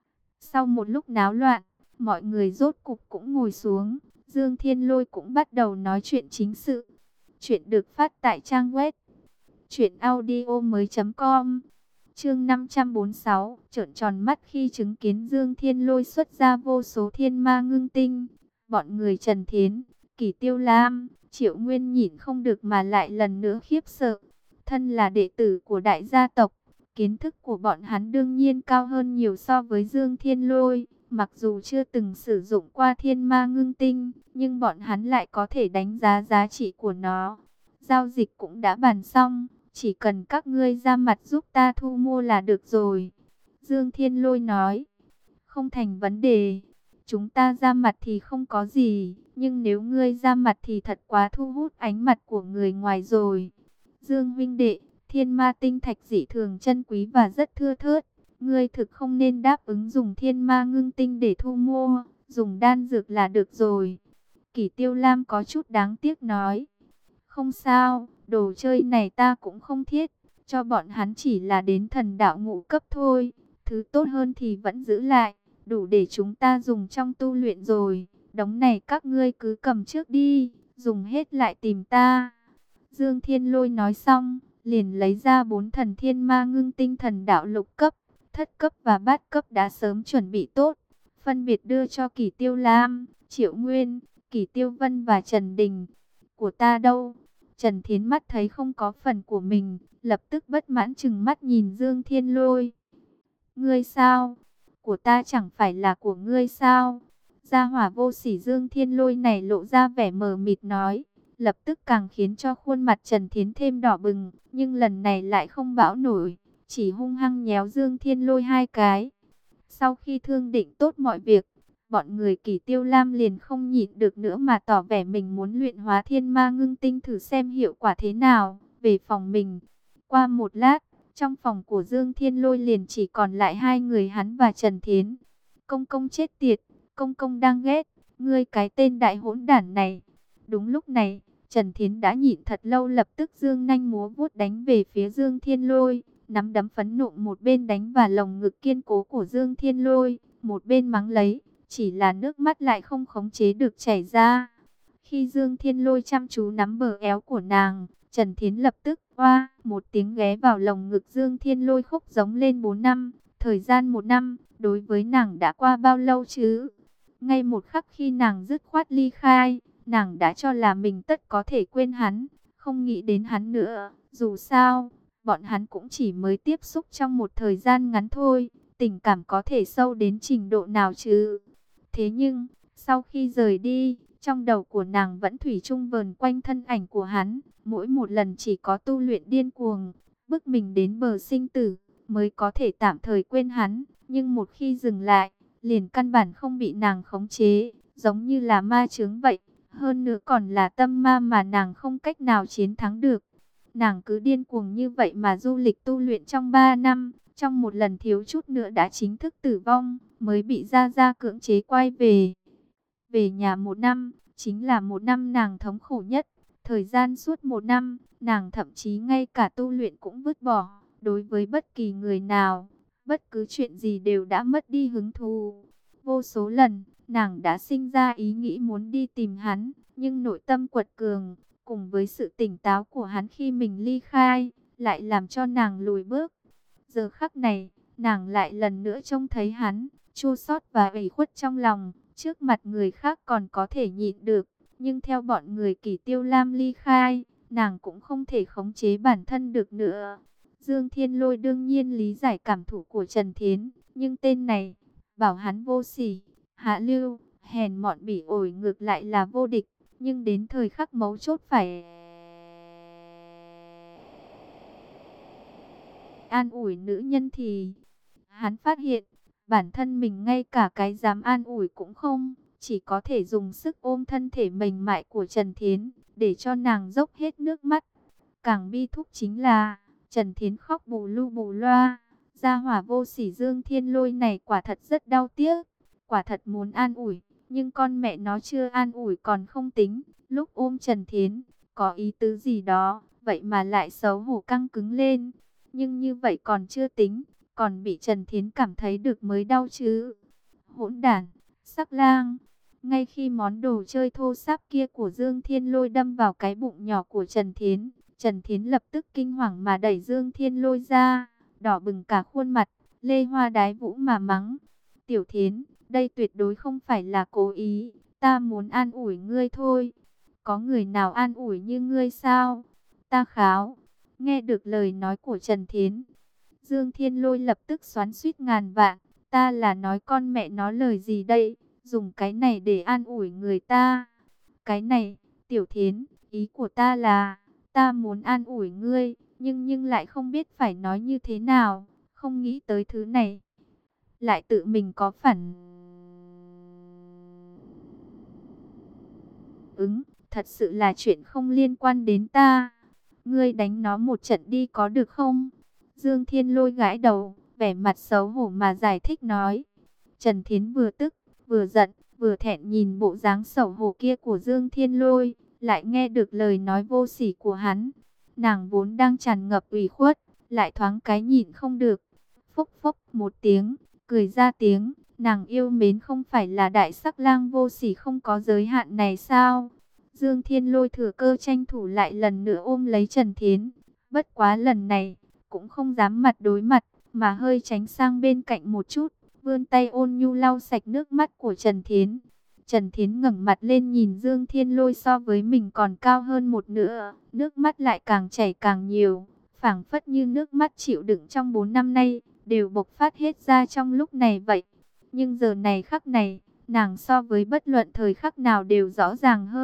Sau một lúc náo loạn, mọi người rốt cục cũng ngồi xuống, Dương Thiên Lôi cũng bắt đầu nói chuyện chính sự. Chuyện được phát tại trang web truyện audio mới chấm com. Chương năm trăm bốn mươi sáu, trợn tròn mắt khi chứng kiến Dương Thiên Lôi xuất ra vô số thiên ma ngưng tinh. Bọn người Trần Thiến, Kỷ Tiêu Lam, Triệu Nguyên nhịn không được mà lại lần nữa khiếp sợ. Thân là đệ tử của đại gia tộc, kiến thức của bọn hắn đương nhiên cao hơn nhiều so với Dương Thiên Lôi. Mặc dù chưa từng sử dụng qua thiên ma ngưng tinh, nhưng bọn hắn lại có thể đánh giá giá trị của nó. Giao dịch cũng đã bàn xong, chỉ cần các ngươi ra mặt giúp ta thu mua là được rồi. Dương Thiên Lôi nói, không thành vấn đề. Chúng ta ra mặt thì không có gì, nhưng nếu ngươi ra mặt thì thật quá thu hút ánh mặt của người ngoài rồi. Dương huynh đệ, thiên ma tinh thạch dị thường chân quý và rất thưa thớt. Ngươi thực không nên đáp ứng dùng thiên ma ngưng tinh để thu mua, dùng đan dược là được rồi. Kỷ Tiêu Lam có chút đáng tiếc nói. Không sao, đồ chơi này ta cũng không thiết, cho bọn hắn chỉ là đến thần đạo ngũ cấp thôi. Thứ tốt hơn thì vẫn giữ lại, đủ để chúng ta dùng trong tu luyện rồi. Đống này các ngươi cứ cầm trước đi, dùng hết lại tìm ta. Dương Thiên Lôi nói xong, liền lấy ra bốn thần thiên ma ngưng tinh thần đạo lục cấp, thất cấp và bát cấp đã sớm chuẩn bị tốt, phân biệt đưa cho Kỷ Tiêu Lam, Triệu Nguyên, Kỷ Tiêu Vân và Trần Đình. Của ta đâu? Trần Thiến mắt thấy không có phần của mình, lập tức bất mãn trừng mắt nhìn Dương Thiên Lôi. Ngươi sao? Của ta chẳng phải là của ngươi sao? Gia hỏa vô sỉ Dương Thiên Lôi này lộ ra vẻ mờ mịt nói, lập tức càng khiến cho khuôn mặt Trần Thiến thêm đỏ bừng, nhưng lần này lại không bão nổi, chỉ hung hăng nhéo Dương Thiên Lôi hai cái. Sau khi thương định tốt mọi việc, bọn người Kỷ Tiêu Lam liền không nhịn được nữa mà tỏ vẻ mình muốn luyện hóa thiên ma ngưng tinh thử xem hiệu quả thế nào. Về phòng mình, qua một lát, trong phòng của Dương Thiên Lôi liền chỉ còn lại hai người hắn và Trần Thiến. Công công chết tiệt, công công đang ghét, ngươi cái tên đại hỗn đản này. Đúng lúc này, Trần Thiến đã nhịn thật lâu lập tức giương nanh múa vuốt đánh về phía Dương Thiên Lôi. Nắm đấm phẫn nộ một bên đánh vào lồng ngực kiên cố của Dương Thiên Lôi, một bên mắng lấy, chỉ là nước mắt lại không khống chế được chảy ra. Khi Dương Thiên Lôi chăm chú nắm bờ eo của nàng, Trần Thiến lập tức oa một tiếng ghé vào lồng ngực Dương Thiên Lôi khóc giống lên bốn năm. Thời gian một năm, đối với nàng đã qua bao lâu chứ? Ngay một khắc khi nàng dứt khoát ly khai, nàng đã cho là mình tất có thể quên hắn, không nghĩ đến hắn nữa. Dù sao, bọn hắn cũng chỉ mới tiếp xúc trong một thời gian ngắn thôi, tình cảm có thể sâu đến trình độ nào chứ? Thế nhưng, sau khi rời đi, trong đầu của nàng vẫn thủy chung vờn quanh thân ảnh của hắn, mỗi một lần chỉ có tu luyện điên cuồng, bức mình đến bờ sinh tử, mới có thể tạm thời quên hắn, nhưng một khi dừng lại, liền căn bản không bị nàng khống chế, giống như là ma chướng vậy, hơn nữa còn là tâm ma mà nàng không cách nào chiến thắng được. Nàng cứ điên cuồng như vậy mà du lịch tu luyện trong ba năm, trong một lần thiếu chút nữa đã chính thức tử vong, mới bị Gia Gia cưỡng chế quay về. Về nhà một năm, chính là một năm nàng thống khổ nhất. Thời gian suốt một năm, nàng thậm chí ngay cả tu luyện cũng vứt bỏ. Đối với bất kỳ người nào, bất cứ chuyện gì đều đã mất đi hứng thú. Vô số lần, nàng đã sinh ra ý nghĩ muốn đi tìm hắn, nhưng nội tâm quật cường, cùng với sự tỉnh táo của hắn khi mình ly khai, lại làm cho nàng lùi bước. Giờ khắc này, nàng lại lần nữa trông thấy hắn, chua xót và ủy khuất trong lòng, trước mặt người khác còn có thể nhịn được, nhưng theo bọn người Kỷ Tiêu Lam ly khai, nàng cũng không thể khống chế bản thân được nữa. Dương Thiên Lôi đương nhiên lý giải cảm thụ của Trần Thiến, nhưng tên này, bảo hắn vô sỉ, hạ lưu, hèn mọn bỉ ổi ngược lại là vô địch, nhưng đến thời khắc mấu chốt phải an ủi nữ nhân thì hắn phát hiện bản thân mình ngay cả cái dám an ủi cũng không, chỉ có thể dùng sức ôm thân thể mềm mại của Trần Thiến để cho nàng dốc hết nước mắt. Càng bi thúc chính là Trần Thiến khóc bù lu bù loa, gia hỏa vô sỉ Dương Thiên Lôi này quả thật rất đau tiếc, quả thật muốn an ủi, nhưng con mẹ nó chưa an ủi còn không tính, lúc ôm Trần Thiến có ý tứ gì đó, vậy mà lại xấu hổ căng cứng lên. Nhưng như vậy còn chưa tính, còn bị Trần Thiến cảm thấy được mới đau chứ. Hỗn đản, sắc lang. Ngay khi món đồ chơi thô sáp kia của Dương Thiên Lôi đâm vào cái bụng nhỏ của Trần Thiến, Trần Thiến lập tức kinh hoàng mà đẩy Dương Thiên Lôi ra, đỏ bừng cả khuôn mặt, lê hoa đái vũ mà mắng. Tiểu Thiến, đây tuyệt đối không phải là cố ý, ta muốn an ủi ngươi thôi. Có người nào an ủi như ngươi sao? Ta kháo. Nghe được lời nói của Trần Thiến, Dương Thiên Lôi lập tức xoắn xuýt ngàn vạn. Ta là nói con mẹ nó lời gì đây? Dùng cái này để an ủi người ta. Cái này, Tiểu Thiến, ý của ta là, ta muốn an ủi ngươi, nhưng nhưng lại không biết phải nói như thế nào. Không nghĩ tới thứ này, lại tự mình có phản ứng. Thật sự là chuyện không liên quan đến ta. Ngươi đánh nó một trận đi có được không? Dương Thiên Lôi gãi đầu, vẻ mặt xấu hổ mà giải thích nói. Trần Thiến vừa tức, vừa giận, vừa thẹn nhìn bộ dáng xấu hổ kia của Dương Thiên Lôi, lại nghe được lời nói vô sỉ của hắn. Nàng vốn đang tràn ngập ủy khuất, lại thoáng cái nhịn không được. Phốc phốc một tiếng, cười ra tiếng, nàng yêu mến không phải là đại sắc lang vô sỉ không có giới hạn này sao? Dương Thiên Lôi thừa cơ tranh thủ lại lần nữa ôm lấy Trần Thiến. Bất quá lần này, cũng không dám mặt đối mặt, mà hơi tránh sang bên cạnh một chút, vươn tay ôn nhu lau sạch nước mắt của Trần Thiến. Trần Thiến ngẩng mặt lên nhìn Dương Thiên Lôi so với mình còn cao hơn một nửa, nước mắt lại càng chảy càng nhiều, phảng phất như nước mắt chịu đựng trong bốn năm nay, đều bộc phát hết ra trong lúc này vậy. Nhưng giờ này khắc này, nàng so với bất luận thời khắc nào đều rõ ràng hơn,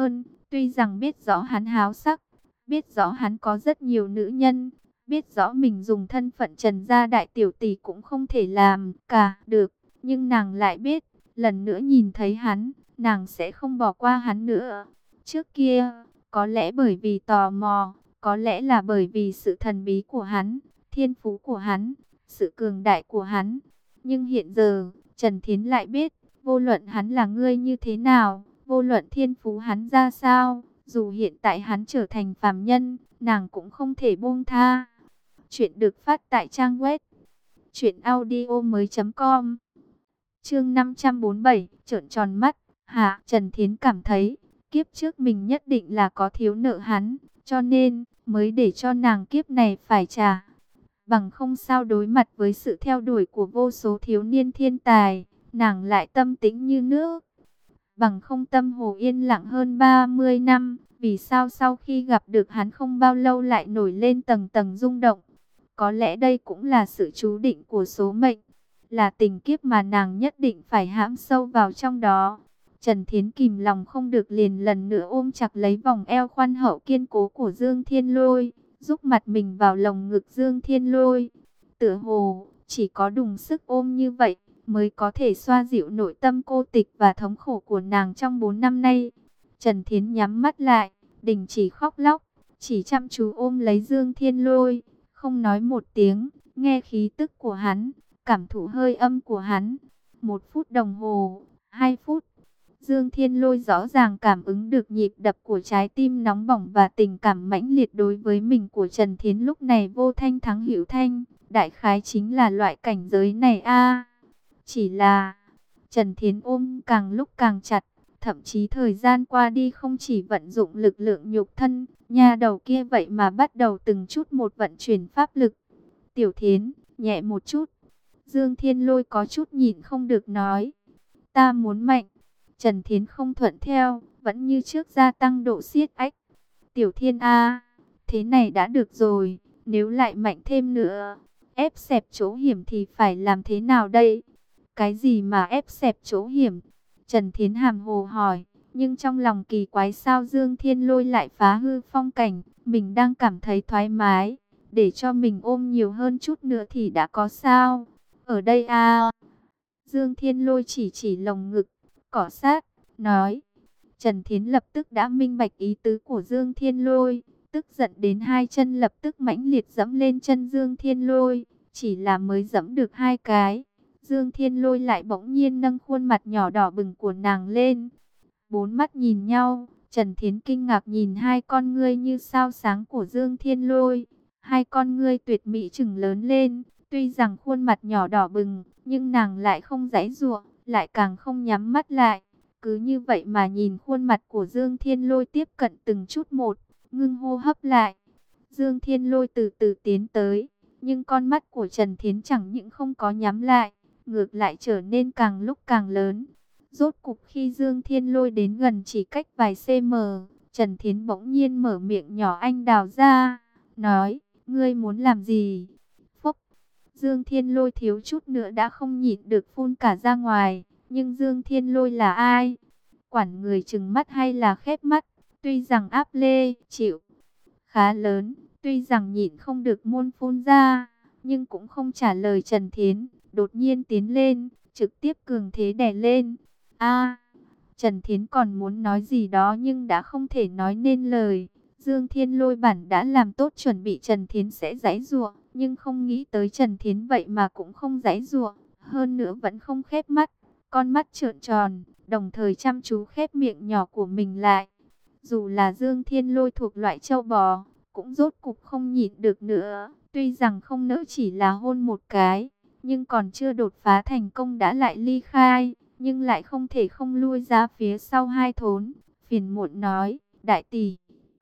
Tuy rằng biết rõ hắn háo sắc, biết rõ hắn có rất nhiều nữ nhân, biết rõ mình dùng thân phận Trần gia đại tiểu tỷ cũng không thể làm cả được, nhưng nàng lại biết, lần nữa nhìn thấy hắn, nàng sẽ không bỏ qua hắn nữa. Trước kia, có lẽ bởi vì tò mò, có lẽ là bởi vì sự thần bí của hắn, thiên phú của hắn, sự cường đại của hắn. Nhưng hiện giờ, Trần Thiến lại biết, vô luận hắn là người như thế nào, vô luận thiên phú hắn ra sao, dù hiện tại hắn trở thành phàm nhân, nàng cũng không thể buông tha. Chuyện được phát tại trang web truyện audio mới chấm com. Chương năm trăm bốn mươi bảy, trợn tròn mắt. Hạ, Trần Thiến cảm thấy, kiếp trước mình nhất định là có thiếu nợ hắn, cho nên mới để cho nàng kiếp này phải trả. Bằng không sao đối mặt với sự theo đuổi của vô số thiếu niên thiên tài, nàng lại tâm tĩnh như nước. Bằng không tâm hồ yên lặng hơn ba mươi năm, vì sao sau khi gặp được hắn không bao lâu lại nổi lên tầng tầng rung động. Có lẽ đây cũng là sự chú định của số mệnh, là tình kiếp mà nàng nhất định phải hãm sâu vào trong đó. Trần Thiến kìm lòng không được liền lần nữa ôm chặt lấy vòng eo khoan hậu kiên cố của Dương Thiên Lôi, giúp mặt mình vào lồng ngực Dương Thiên Lôi. Tựa hồ, chỉ có đùng sức ôm như vậy, mới có thể xoa dịu nội tâm cô tịch và thống khổ của nàng trong bốn năm nay. Trần Thiến nhắm mắt lại, đình chỉ khóc lóc, chỉ chăm chú ôm lấy Dương Thiên Lôi, không nói một tiếng, nghe khí tức của hắn, cảm thụ hơi âm của hắn. Một phút đồng hồ, hai phút, Dương Thiên Lôi rõ ràng cảm ứng được nhịp đập của trái tim nóng bỏng và tình cảm mãnh liệt đối với mình của Trần Thiến lúc này vô thanh thắng hữu thanh, đại khái chính là loại cảnh giới này a. Chỉ là, Trần Thiến ôm càng lúc càng chặt, thậm chí thời gian qua đi không chỉ vận dụng lực lượng nhục thân, nha đầu kia vậy mà bắt đầu từng chút một vận chuyển pháp lực. Tiểu Thiến, nhẹ một chút. Dương Thiên Lôi có chút nhịn không được nói. Ta muốn mạnh. Trần Thiến không thuận theo, vẫn như trước gia tăng độ siết ách. Tiểu Thiên A, thế này đã được rồi, nếu lại mạnh thêm nữa, ép xẹp chỗ hiểm thì phải làm thế nào đây? Cái gì mà ép xẹp chỗ hiểm? Trần Thiến hàm hồ hỏi, nhưng trong lòng kỳ quái sao Dương Thiên Lôi lại phá hư phong cảnh, mình đang cảm thấy thoải mái, để cho mình ôm nhiều hơn chút nữa thì đã có sao? Ở đây a. Dương Thiên Lôi chỉ chỉ lồng ngực, cỏ sát, nói. Trần Thiến lập tức đã minh bạch ý tứ của Dương Thiên Lôi, tức giận đến hai chân lập tức mãnh liệt dẫm lên chân Dương Thiên Lôi, chỉ là mới dẫm được hai cái, Dương Thiên Lôi lại bỗng nhiên nâng khuôn mặt nhỏ đỏ bừng của nàng lên. Bốn mắt nhìn nhau, Trần Thiến kinh ngạc nhìn hai con ngươi như sao sáng của Dương Thiên Lôi, hai con ngươi tuyệt mỹ trừng lớn lên, tuy rằng khuôn mặt nhỏ đỏ bừng, nhưng nàng lại không giãy giụa, lại càng không nhắm mắt lại. Cứ như vậy mà nhìn khuôn mặt của Dương Thiên Lôi tiếp cận từng chút một, ngưng hô hấp lại. Dương Thiên Lôi từ từ tiến tới, nhưng con mắt của Trần Thiến chẳng những không có nhắm lại, ngược lại trở nên càng lúc càng lớn. Rốt cục khi Dương Thiên Lôi đến gần chỉ cách vài cm, Trần Thiến bỗng nhiên mở miệng nhỏ anh đào ra, nói, ngươi muốn làm gì? Phúc! Dương Thiên Lôi thiếu chút nữa đã không nhịn được phun cả ra ngoài. Nhưng Dương Thiên Lôi là ai? Quản người trừng mắt hay là khép mắt? Tuy rằng áp lê, chịu khá lớn, tuy rằng nhịn không được môn phun ra, nhưng cũng không trả lời Trần Thiến, đột nhiên tiến lên, trực tiếp cường thế đè lên. A, Trần Thiến còn muốn nói gì đó nhưng đã không thể nói nên lời. Dương Thiên Lôi bản đã làm tốt chuẩn bị Trần Thiến sẽ giãy giụa, nhưng không nghĩ tới Trần Thiến vậy mà cũng không giãy giụa, hơn nữa vẫn không khép mắt. Con mắt trợn tròn, đồng thời chăm chú khép miệng nhỏ của mình lại. Dù là Dương Thiên Lôi thuộc loại châu bò, cũng rốt cục không nhịn được nữa. Tuy rằng không nỡ chỉ là hôn một cái, nhưng còn chưa đột phá thành công đã lại ly khai, nhưng lại không thể không lui ra phía sau hai thốn. Phiền muộn nói, đại tỷ,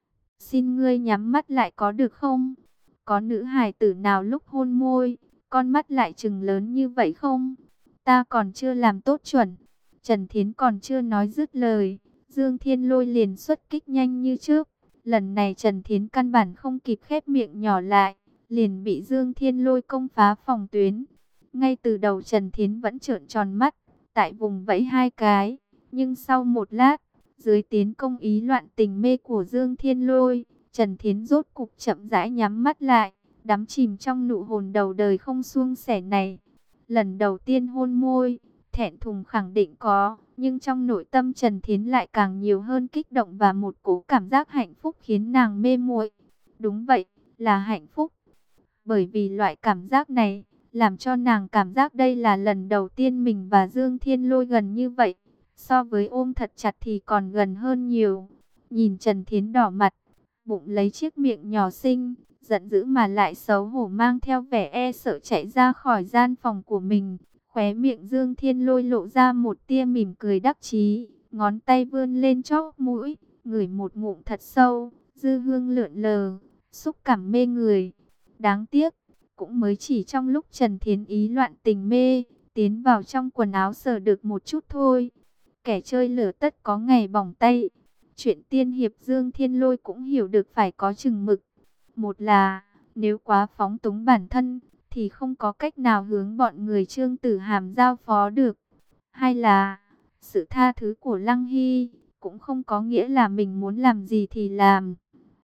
xin ngươi nhắm mắt lại có được không? Có nữ hài tử nào lúc hôn môi, con mắt lại trừng lớn như vậy không? Ta còn chưa làm tốt chuẩn. Trần Thiến còn chưa nói dứt lời, Dương Thiên Lôi liền xuất kích nhanh như trước. Lần này Trần Thiến căn bản không kịp khép miệng nhỏ lại, liền bị Dương Thiên Lôi công phá phòng tuyến. Ngay từ đầu Trần Thiến vẫn trợn tròn mắt, tại vùng vẫy hai cái, nhưng sau một lát, Dưới tiến công ý loạn tình mê của Dương Thiên Lôi, Trần Thiến rốt cục chậm rãi nhắm mắt lại, đắm chìm trong nụ hôn đầu đời không suông sẻ này. Lần đầu tiên hôn môi, thẹn thùng khẳng định có, nhưng trong nội tâm Trần Thiến lại càng nhiều hơn kích động và một cố cảm giác hạnh phúc khiến nàng mê muội. Đúng vậy, là hạnh phúc. Bởi vì loại cảm giác này, làm cho nàng cảm giác đây là lần đầu tiên mình và Dương Thiên Lôi gần như vậy. So với ôm thật chặt thì còn gần hơn nhiều. Nhìn Trần Thiến đỏ mặt, bụng lấy chiếc miệng nhỏ xinh, giận dữ mà lại xấu hổ mang theo vẻ e sợ chạy ra khỏi gian phòng của mình. Khóe miệng Dương Thiên Lôi lộ ra một tia mỉm cười đắc chí, ngón tay vươn lên chóp mũi, ngửi một ngụm thật sâu, dư hương lượn lờ, xúc cảm mê người. Đáng tiếc, cũng mới chỉ trong lúc Trần Thiến ý loạn tình mê, tiến vào trong quần áo sờ được một chút thôi. Kẻ chơi lửa tất có ngày bỏng tay. Chuyện tiên hiệp Dương Thiên Lôi cũng hiểu được phải có chừng mực. Một là, nếu quá phóng túng bản thân, thì không có cách nào hướng bọn người Trương Tử Hàm giao phó được. Hai là, sự tha thứ của Lăng Hy, cũng không có nghĩa là mình muốn làm gì thì làm.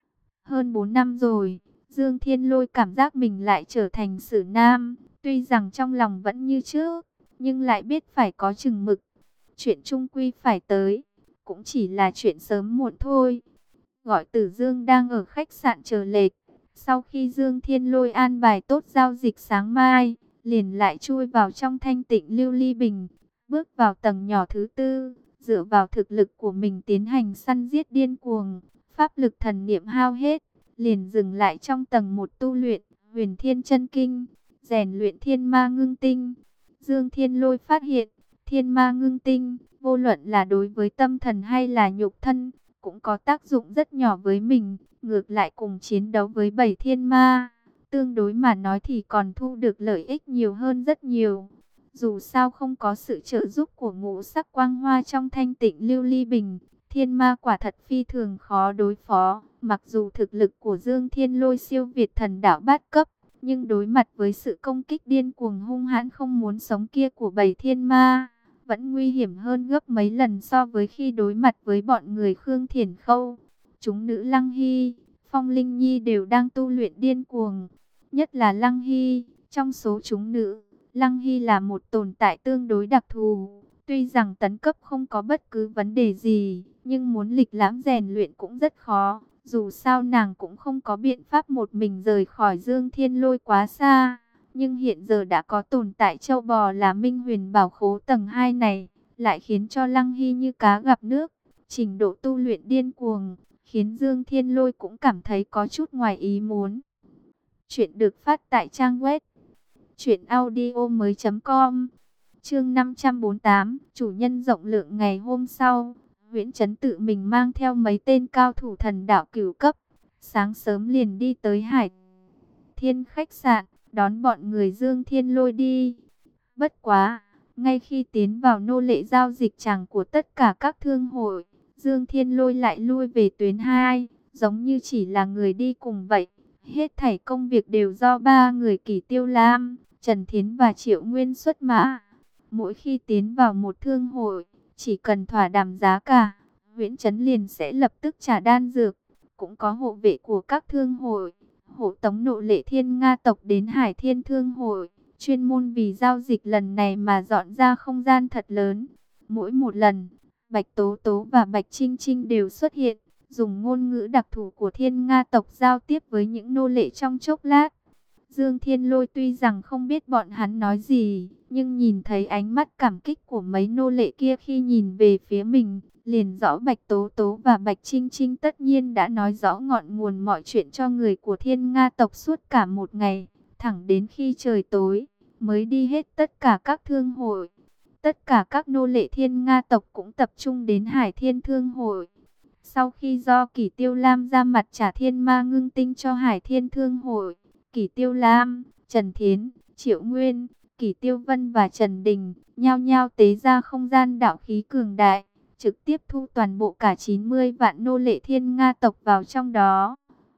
Hơn bốn năm rồi, Dương Thiên Lôi cảm giác mình lại trở thành Sử Nam. Tuy rằng trong lòng vẫn như trước, nhưng lại biết phải có chừng mực. Chuyện chung quy phải tới, cũng chỉ là chuyện sớm muộn thôi. Gọi Tử Dương đang ở khách sạn chờ lệch. Sau khi Dương Thiên Lôi an bài tốt giao dịch sáng mai, liền lại chui vào trong thanh tịnh lưu ly bình. Bước vào tầng nhỏ thứ tư, dựa vào thực lực của mình tiến hành săn giết điên cuồng. Pháp lực thần niệm hao hết, liền dừng lại trong tầng một tu luyện, huyền thiên chân kinh, rèn luyện thiên ma ngưng tinh. Dương Thiên Lôi phát hiện, thiên ma ngưng tinh, vô luận là đối với tâm thần hay là nhục thân, cũng có tác dụng rất nhỏ với mình, ngược lại cùng chiến đấu với bảy thiên ma. Tương đối mà nói thì còn thu được lợi ích nhiều hơn rất nhiều. Dù sao không có sự trợ giúp của ngũ sắc quang hoa trong thanh tịnh lưu ly bình, thiên ma quả thật phi thường khó đối phó. Mặc dù thực lực của Dương Thiên Lôi siêu việt thần đạo bát cấp, nhưng đối mặt với sự công kích điên cuồng hung hãn không muốn sống kia của bảy thiên ma, vẫn nguy hiểm hơn gấp mấy lần so với khi đối mặt với bọn người Khương Thiển Khâu. Chúng nữ Lăng Hy, Phong Linh Nhi đều đang tu luyện điên cuồng. Nhất là Lăng Hy, trong số chúng nữ, Lăng Hy là một tồn tại tương đối đặc thù. Tuy rằng tấn cấp không có bất cứ vấn đề gì, nhưng muốn lịch lãm rèn luyện cũng rất khó. Dù sao nàng cũng không có biện pháp một mình rời khỏi Dương Thiên Lôi quá xa. Nhưng hiện giờ đã có tồn tại châu bò là Minh Huyền Bảo Khố tầng hai này, lại khiến cho Lăng Hy như cá gặp nước. Trình độ tu luyện điên cuồng, khiến Dương Thiên Lôi cũng cảm thấy có chút ngoài ý muốn. Chuyện được phát tại trang web truyện audio mới chấm com. Chương năm trăm bốn mươi tám, chủ nhân rộng lượng. Ngày hôm sau, Huyễn Trấn tự mình mang theo mấy tên cao thủ thần đạo cửu cấp, sáng sớm liền đi tới Hải Thiên khách sạn, đón bọn người Dương Thiên Lôi đi. Bất quá, ngay khi tiến vào nô lệ giao dịch tràng của tất cả các thương hội, Dương Thiên Lôi lại lui về tuyến hai, giống như chỉ là người đi cùng vậy. Hết thảy công việc đều do ba người Kỷ Tiêu Lam, Trần Thiến và Triệu Nguyên xuất mã. Mỗi khi tiến vào một thương hội, chỉ cần thỏa đàm giá cả, Huyễn Trấn liền sẽ lập tức trả đan dược. Cũng có hộ vệ của các thương hội, hộ tống nô lệ Thiên Nga tộc đến Hải Thiên Thương hội, chuyên môn vì giao dịch lần này mà dọn ra không gian thật lớn. Mỗi một lần, Bạch Tố Tố và Bạch Trinh Trinh đều xuất hiện, dùng ngôn ngữ đặc thù của Thiên Nga tộc giao tiếp với những nô lệ trong chốc lát. Dương Thiên Lôi tuy rằng không biết bọn hắn nói gì, nhưng nhìn thấy ánh mắt cảm kích của mấy nô lệ kia khi nhìn về phía mình, liền rõ Bạch Tố Tố và Bạch Trinh Trinh tất nhiên đã nói rõ ngọn nguồn mọi chuyện cho người của Thiên Nga tộc suốt cả một ngày, thẳng đến khi trời tối, mới đi hết tất cả các thương hội. Tất cả các nô lệ Thiên Nga tộc cũng tập trung đến Hải Thiên Thương hội. Sau khi do Kỷ Tiêu Lam ra mặt trả thiên ma ngưng tinh cho Hải Thiên Thương hội, Kỷ Tiêu Lam, Trần Thiến, Triệu Nguyên, Kỷ Tiêu Vân và Trần Đình nhao nhao tế ra không gian đạo khí cường đại, trực tiếp thu toàn bộ cả chín mươi vạn nô lệ Thiên Nga tộc vào trong đó.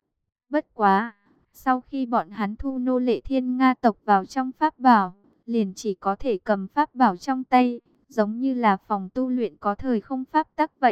Bất quá, sau khi bọn hắn thu nô lệ Thiên Nga tộc vào trong pháp bảo, liền chỉ có thể cầm pháp bảo trong tay, giống như là phòng tu luyện có thời không pháp tắc vậy,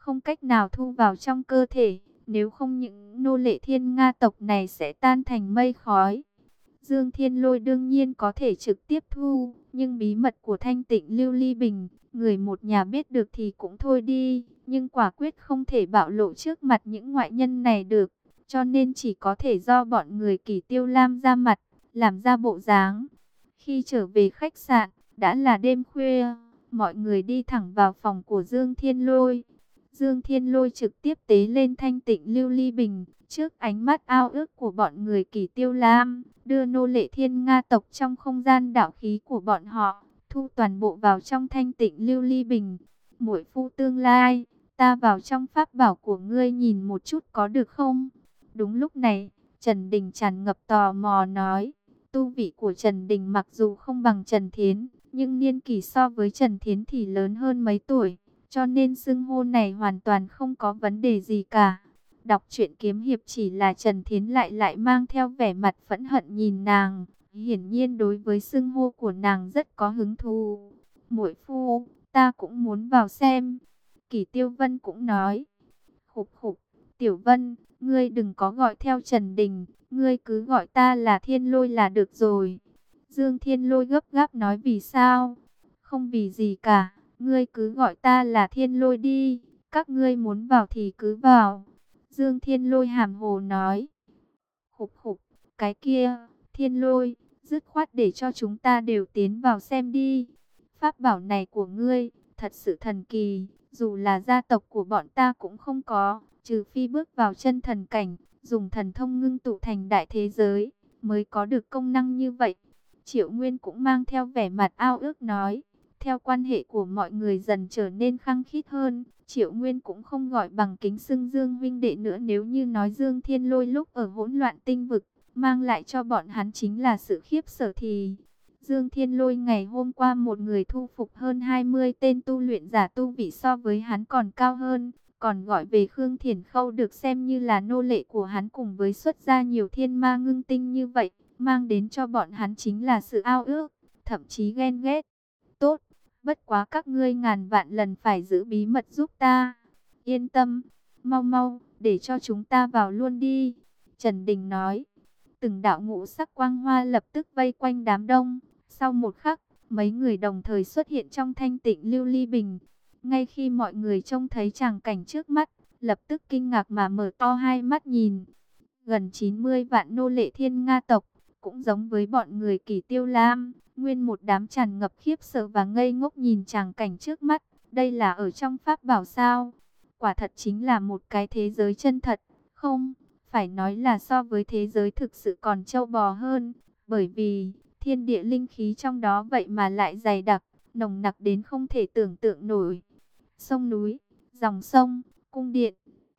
không cách nào thu vào trong cơ thể, nếu không những nô lệ Thiên Nga tộc này sẽ tan thành mây khói. Dương Thiên Lôi đương nhiên có thể trực tiếp thu, nhưng bí mật của Thanh Tịnh Lưu Ly Bình, người một nhà biết được thì cũng thôi đi, nhưng quả quyết không thể bạo lộ trước mặt những ngoại nhân này được, cho nên chỉ có thể do bọn người Kỳ Tiêu Lam ra mặt, làm ra bộ dáng. Khi trở về khách sạn, đã là đêm khuya, mọi người đi thẳng vào phòng của Dương Thiên Lôi. Dương Thiên Lôi trực tiếp tế lên Thanh Tịnh Lưu Ly Bình, trước ánh mắt ao ước của bọn người Kỳ Tiêu Lam, đưa nô lệ Thiên Nga tộc trong không gian đạo khí của bọn họ, thu toàn bộ vào trong Thanh Tịnh Lưu Ly Bình. Muội phu tương lai, ta vào trong pháp bảo của ngươi nhìn một chút có được không? Đúng lúc này, Trần Đình tràn ngập tò mò nói, tu vị của Trần Đình mặc dù không bằng Trần Thiến, nhưng niên kỷ so với Trần Thiến thì lớn hơn mấy tuổi, cho nên xưng hô này hoàn toàn không có vấn đề gì cả. Đọc truyện kiếm hiệp chỉ là Trần Thiến lại lại mang theo vẻ mặt phẫn hận nhìn nàng, hiển nhiên đối với xưng hô của nàng rất có hứng thú. Muội phu, ta cũng muốn vào xem. Kỷ Tiêu Vân cũng nói. Khục khục, Tiểu Vân, ngươi đừng có gọi theo Trần Đình, ngươi cứ gọi ta là Thiên Lôi là được rồi. Dương Thiên Lôi gấp gáp nói vì sao? Không vì gì cả, ngươi cứ gọi ta là Thiên Lôi đi, các ngươi muốn vào thì cứ vào. Dương Thiên Lôi hàm hồ nói. Khục khục, cái kia, Thiên Lôi, dứt khoát để cho chúng ta đều tiến vào xem đi. Pháp bảo này của ngươi, thật sự thần kỳ, dù là gia tộc của bọn ta cũng không có, trừ phi bước vào chân thần cảnh, dùng thần thông ngưng tụ thành đại thế giới, mới có được công năng như vậy. Triệu Nguyên cũng mang theo vẻ mặt ao ước nói. Theo quan hệ của mọi người dần trở nên khăng khít hơn, Triệu Nguyên cũng không gọi bằng kính xưng Dương huynh đệ nữa. Nếu như nói Dương Thiên Lôi lúc ở hỗn loạn tinh vực, mang lại cho bọn hắn chính là sự khiếp sợ thì Dương Thiên Lôi ngày hôm qua một người thu phục hơn hai mươi tên tu luyện giả tu vị so với hắn còn cao hơn, còn gọi về Khương Thiển Khâu được xem như là nô lệ của hắn, cùng với xuất ra nhiều thiên ma ngưng tinh như vậy, mang đến cho bọn hắn chính là sự ao ước, thậm chí ghen ghét. Tốt, bất quá các ngươi ngàn vạn lần phải giữ bí mật giúp ta. Yên tâm, mau mau, để cho chúng ta vào luôn đi. Trần Đình nói. Từng đạo ngũ sắc quang hoa lập tức vây quanh đám đông. Sau một khắc, mấy người đồng thời xuất hiện trong Thanh Tịnh Lưu Ly Bình. Ngay khi mọi người trông thấy tràng cảnh trước mắt, lập tức kinh ngạc mà mở to hai mắt nhìn. Gần chín mươi vạn nô lệ Thiên Nga tộc, cũng giống với bọn người Kỳ Tiêu Lam, nguyên một đám tràn ngập khiếp sợ và ngây ngốc nhìn tràng cảnh trước mắt. Đây là ở trong pháp bảo sao? Quả thật chính là một cái thế giới chân thật, không, phải nói là so với thế giới thực sự còn trâu bò hơn, bởi vì thiên địa linh khí trong đó vậy mà lại dày đặc, nồng nặc đến không thể tưởng tượng nổi. Sông núi, dòng sông, cung điện,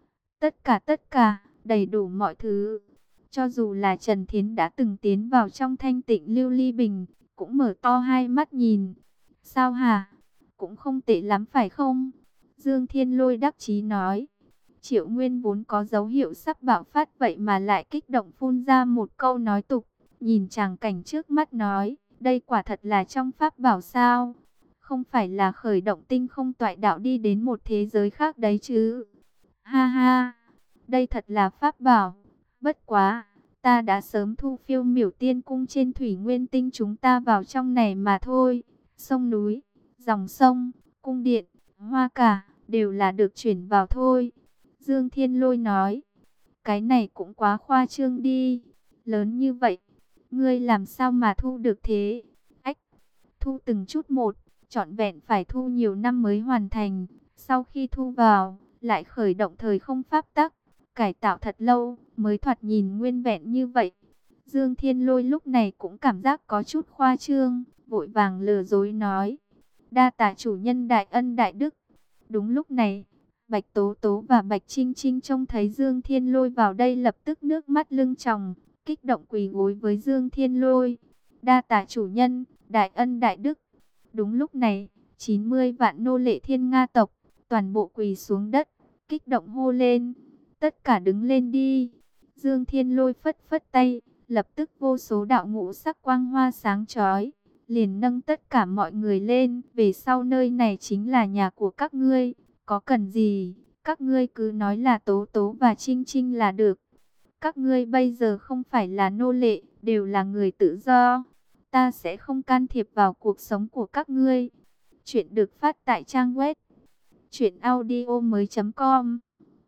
tất cả tất cả, đầy đủ mọi thứ. Cho dù là Trần Thiến đã từng tiến vào trong Thanh Tịnh Lưu Ly Bình, cũng mở to hai mắt nhìn. Sao hả? Cũng không tệ lắm phải không? Dương Thiên Lôi đắc chí nói. Triệu Nguyên vốn có dấu hiệu sắp bạo phát vậy mà lại kích động phun ra một câu nói tục. Nhìn tràng cảnh trước mắt nói, đây quả thật là trong pháp bảo sao? Không phải là khởi động tinh không toại đạo đi đến một thế giới khác đấy chứ? Ha ha, đây thật là pháp bảo. Bất quá, ta đã sớm thu Phiêu Miểu Tiên Cung trên thủy nguyên tinh chúng ta vào trong này mà thôi. Sông núi, dòng sông, cung điện, hoa cả, đều là được chuyển vào thôi. Dương Thiên Lôi nói, cái này cũng quá khoa trương đi. Lớn như vậy, ngươi làm sao mà thu được thế? Ách, thu từng chút một, trọn vẹn phải thu nhiều năm mới hoàn thành. Sau khi thu vào, lại khởi động thời không pháp tắc, cải tạo thật lâu mới thoạt nhìn nguyên vẹn như vậy. Dương Thiên Lôi lúc này cũng cảm giác có chút khoa trương, vội vàng lừa dối nói, đa tạ chủ nhân đại ân đại đức. Đúng lúc này, Bạch Tố Tố và Bạch Trinh Trinh trông thấy Dương Thiên Lôi vào đây lập tức nước mắt lưng tròng, kích động quỳ gối với Dương Thiên Lôi. Đa tạ chủ nhân, đại ân đại đức. Đúng lúc này, chín mươi vạn nô lệ Thiên Nga tộc, toàn bộ quỳ xuống đất, kích động hô lên, tất cả đứng lên đi. Dương Thiên Lôi phất phất tay, lập tức vô số đạo ngũ sắc quang hoa sáng chói, liền nâng tất cả mọi người lên. Về sau nơi này chính là nhà của các ngươi, có cần gì, Các ngươi cứ nói là Tố Tố và Trinh Trinh là được. Các ngươi bây giờ không phải là nô lệ, đều là người tự do. Ta sẽ không can thiệp vào cuộc sống của các ngươi. Chuyện được phát tại trang web truyện audio mới chấm com.